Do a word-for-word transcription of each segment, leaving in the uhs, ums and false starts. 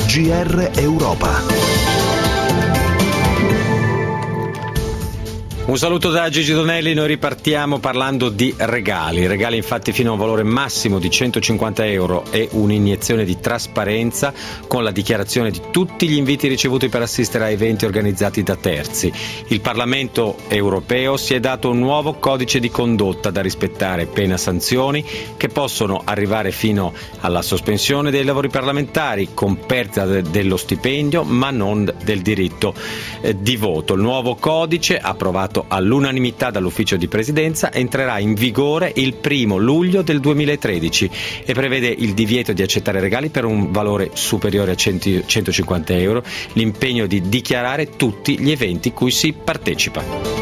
G R Europa. Un saluto da Gigi Donelli, noi ripartiamo parlando di regali. Regali infatti fino a un valore massimo di centocinquanta euro e un'iniezione di trasparenza con la dichiarazione di tutti gli inviti ricevuti per assistere a eventi organizzati da terzi. Il Parlamento europeo si è dato un nuovo codice di condotta da rispettare, pena sanzioni che possono arrivare fino alla sospensione dei lavori parlamentari con perdita de- dello stipendio ma non del diritto eh, di voto. Il nuovo codice, approvato all'unanimità dall'ufficio di presidenza, entrerà in vigore il primo luglio del duemilatredici e prevede il divieto di accettare regali per un valore superiore a centocinquanta euro, l'impegno di dichiarare tutti gli eventi cui si partecipa.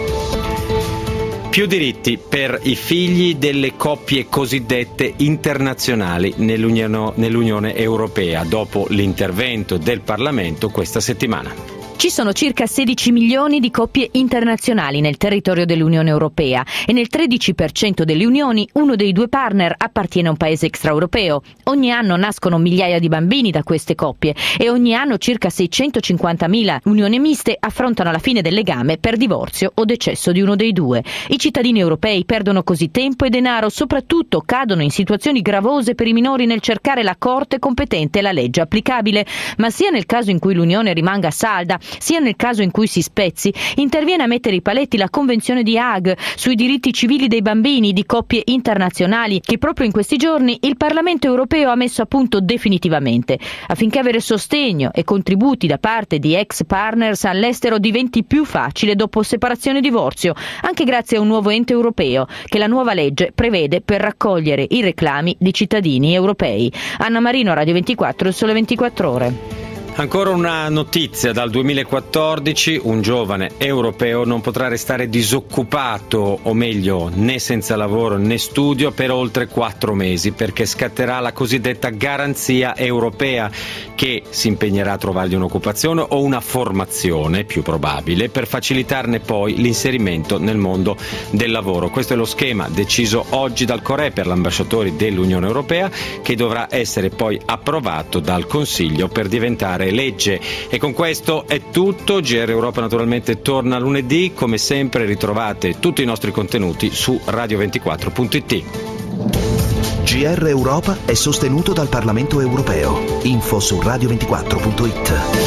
Più diritti per i figli delle coppie cosiddette internazionali nell'Unione, nell'Unione Europea dopo l'intervento del Parlamento questa settimana. Ci sono circa sedici milioni di coppie internazionali nel territorio dell'Unione Europea e nel tredici per cento delle unioni uno dei due partner appartiene a un paese extraeuropeo. Ogni anno nascono migliaia di bambini da queste coppie e ogni anno circa seicentocinquantamila unioni miste affrontano la fine del legame per divorzio o decesso di uno dei due. I cittadini europei perdono così tempo e denaro, soprattutto cadono in situazioni gravose per i minori nel cercare la corte competente e la legge applicabile, ma sia nel caso in cui l'unione rimanga salda, sia nel caso in cui si spezzi, interviene a mettere i paletti la Convenzione di Hague sui diritti civili dei bambini di coppie internazionali che proprio in questi giorni il Parlamento europeo ha messo a punto definitivamente, affinché avere sostegno e contributi da parte di ex partners all'estero diventi più facile dopo separazione e divorzio, anche grazie a un nuovo ente europeo che la nuova legge prevede per raccogliere i reclami di cittadini europei. Anna Marino, Radio ventiquattro, Il Sole ventiquattro Ore. Ancora una notizia: dal duemilaquattordici un giovane europeo non potrà restare disoccupato, o meglio né senza lavoro né studio, per oltre quattro mesi, perché scatterà la cosiddetta garanzia europea che si impegnerà a trovargli un'occupazione o una formazione, più probabile, per facilitarne poi l'inserimento nel mondo del lavoro. Questo è lo schema deciso oggi dal Coreper, l'ambasciatore dell'Unione Europea, che dovrà essere poi approvato dal Consiglio per diventare legge. E con questo è tutto. G R Europa naturalmente torna lunedì, come sempre ritrovate tutti i nostri contenuti su radio ventiquattro punto it. G R Europa è sostenuto dal Parlamento europeo. Info su radio ventiquattro punto it.